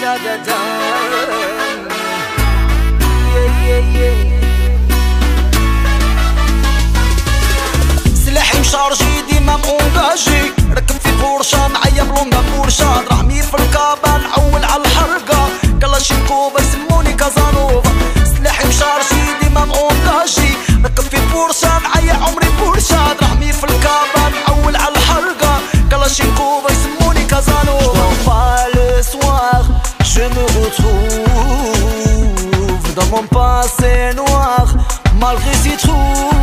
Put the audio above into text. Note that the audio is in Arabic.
أبدا. سلاحي مشارجي ديما مونجاجي، ركب في بورشا معايا بلوندا بورشا، دراهمي في الكابا نعول على الحرقة، كلاشينكوفا يسموني كازانوفا. سلاحي مشارجي ديما مونجاجي، ركب في بورشا معايا عمري بورشا، دراهمي في الكابا نعول على الحرقة، كلاشينكوفا يسموني كازانوفا. Le soir, je me retrouve dans mon passé noir, malgré ces trous.